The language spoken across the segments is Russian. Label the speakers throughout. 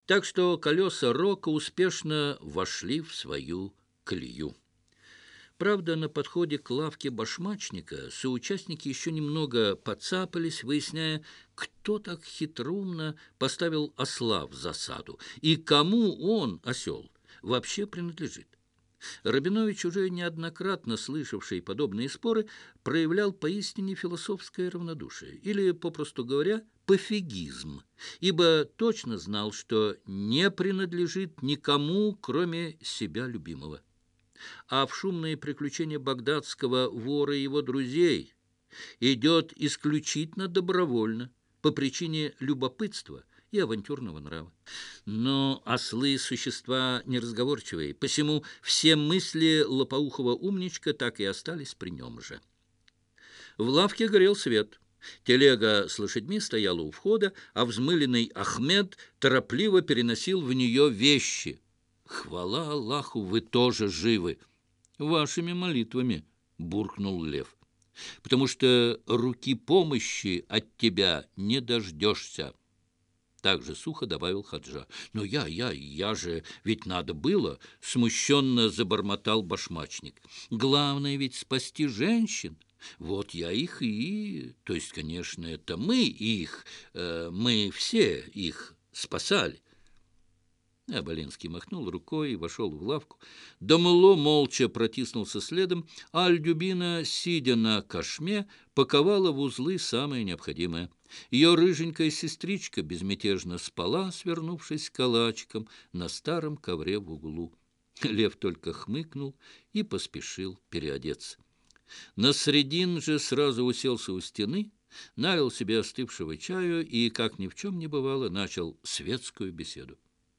Speaker 1: Так что колеса рока успешно вошли в свою колею. Правда, на подходе к лавке башмачника соучастники еще немного поцапались, выясняя, кто так хитроумно поставил осла в засаду и кому он, осел, вообще принадлежит. Рабинович, уже неоднократно слышавший подобные споры, проявлял поистине философское равнодушие, или, попросту говоря, пофигизм, ибо точно знал, что не принадлежит никому, кроме себя любимого. А в шумные приключения багдадского вора и его друзей идет исключительно добровольно, по причине любопытства и авантюрного нрава. Но ослы – существа неразговорчивые, посему все мысли лопоухого умничка так и остались при нем же. В лавке горел свет. Телега с лошадьми стояла у входа, а взмыленный Ахмед торопливо переносил в нее вещи. «Хвала Аллаху, вы тоже живы!» «Вашими молитвами», — буркнул Лев, «потому что руки помощи от тебя не дождешься». Так же сухо добавил Хаджа. «Но я же, ведь надо было», — смущенно забормотал башмачник. «Главное ведь спасти женщин. Вот я их и... То есть, конечно, это мы их, мы все их спасали». Аболинский махнул рукой и вошел в лавку. Дамыло молча протиснулся следом, а Альдюбина, сидя на кошме, паковала в узлы самое необходимое. Ее рыженькая сестричка безмятежно спала, свернувшись калачиком на старом ковре в углу. Лев только хмыкнул и поспешил переодеться. Насредин же сразу уселся у стены, налил себе остывшего чаю и, как ни в чем не бывало, начал светскую беседу.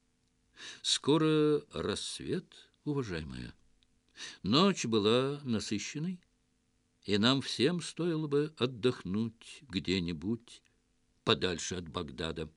Speaker 1: Скоро рассвет, уважаемая. Ночь была насыщенной, и нам всем стоило бы отдохнуть где-нибудь подальше от Багдада.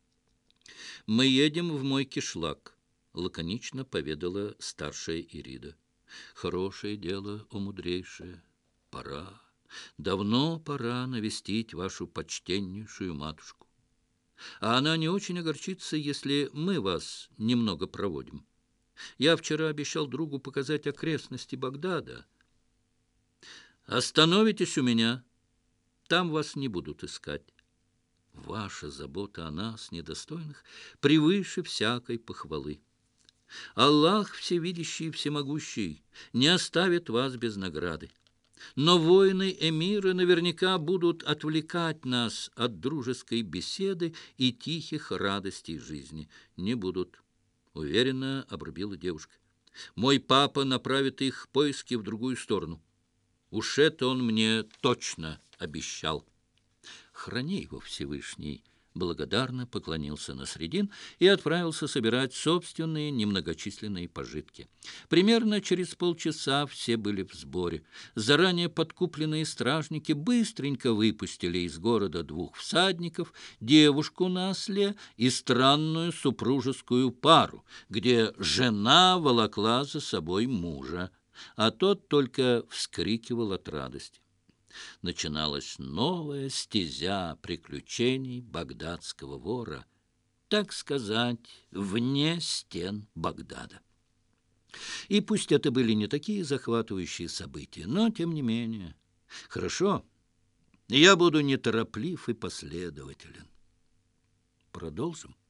Speaker 1: «Мы едем в мой кишлак», — лаконично поведала старшая Ирида. «Хорошее дело, о мудрейшее. Пора, давно пора навестить вашу почтеннейшую матушку. А она не очень огорчится, если мы вас немного проводим. Я вчера обещал другу показать окрестности Багдада. Остановитесь у меня, там вас не будут искать. Ваша забота о нас, недостойных, превыше всякой похвалы. Аллах всевидящий и всемогущий не оставит вас без награды. Но воины эмира наверняка будут отвлекать нас от дружеской беседы и тихих радостей жизни. Не будут, уверенно обрубила девушка. Мой папа направит их поиски в другую сторону. Уж это он мне точно обещал. Храни его, Всевышний. Благодарно поклонился Насредин и отправился собирать собственные немногочисленные пожитки. Примерно через полчаса все были в сборе. Заранее подкупленные стражники быстренько выпустили из города двух всадников, девушку на осле и странную супружескую пару, где жена волокла за собой мужа, а тот только вскрикивал от радости. Начиналась новая стезя приключений багдадского вора, так сказать, вне стен Багдада. И пусть это были не такие захватывающие события, но, тем не менее, хорошо, я буду нетороплив и последователен. Продолжим.